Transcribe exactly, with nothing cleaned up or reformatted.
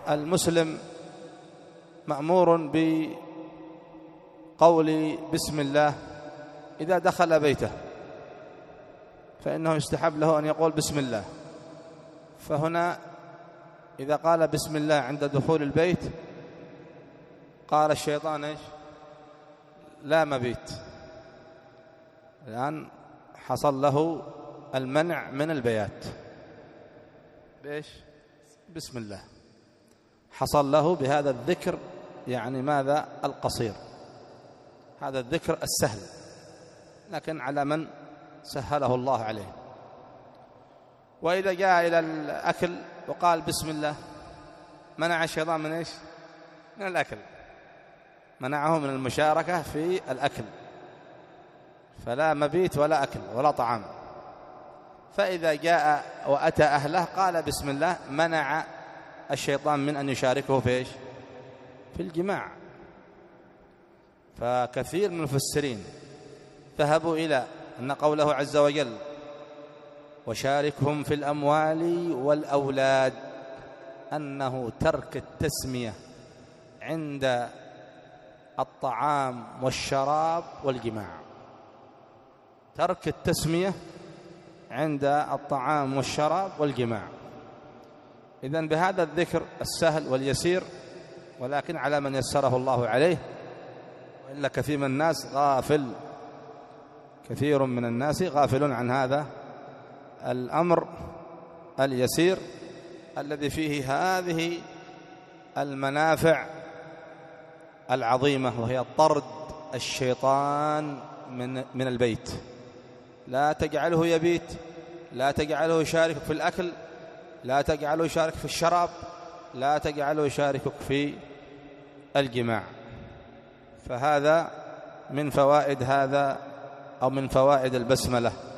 المسلم مأمور بقول بسم الله إذا دخل بيته، فإنه يستحب له أن يقول بسم الله. فهنا إذا قال بسم الله عند دخول البيت قال الشيطان إيش؟ لا مبيت، الآن حصل له المنع من البيات بإيش؟ بسم الله، حصل له بهذا الذكر، يعني ماذا؟ القصير، هذا الذكر السهل، لكن على من سهله الله عليه. وإذا جاء إلى الأكل وقال بسم الله منع الشيطان من إيش؟ من الأكل، منعه من المشاركة في الأكل، فلا مبيت ولا أكل ولا طعام. فإذا جاء وأتى أهله قال بسم الله، منع الشيطان من أن يشاركه في إيش؟ في الجماع. فكثير من المفسرين ذهبوا إلى أن قوله عز وجل وشاركهم في الأموال والأولاد أنه ترك التسمية عند الطعام والشراب والجماع، ترك التسمية عند الطعام والشراب والجماع. إذن بهذا الذكر السهل واليسير، ولكن على من يسره الله عليه، وإلا كثير من الناس غافل، كثير من الناس غافلون عن هذا الأمر اليسير الذي فيه هذه المنافع العظيمة، وهي طرد الشيطان من من البيت. لا تجعله يبيت، لا تجعله يشارك في الأكل، لا تجعله يشارك في الشراب، لا تجعله يشاركك في الجماع. فهذا من فوائد هذا أو من فوائد البسملة.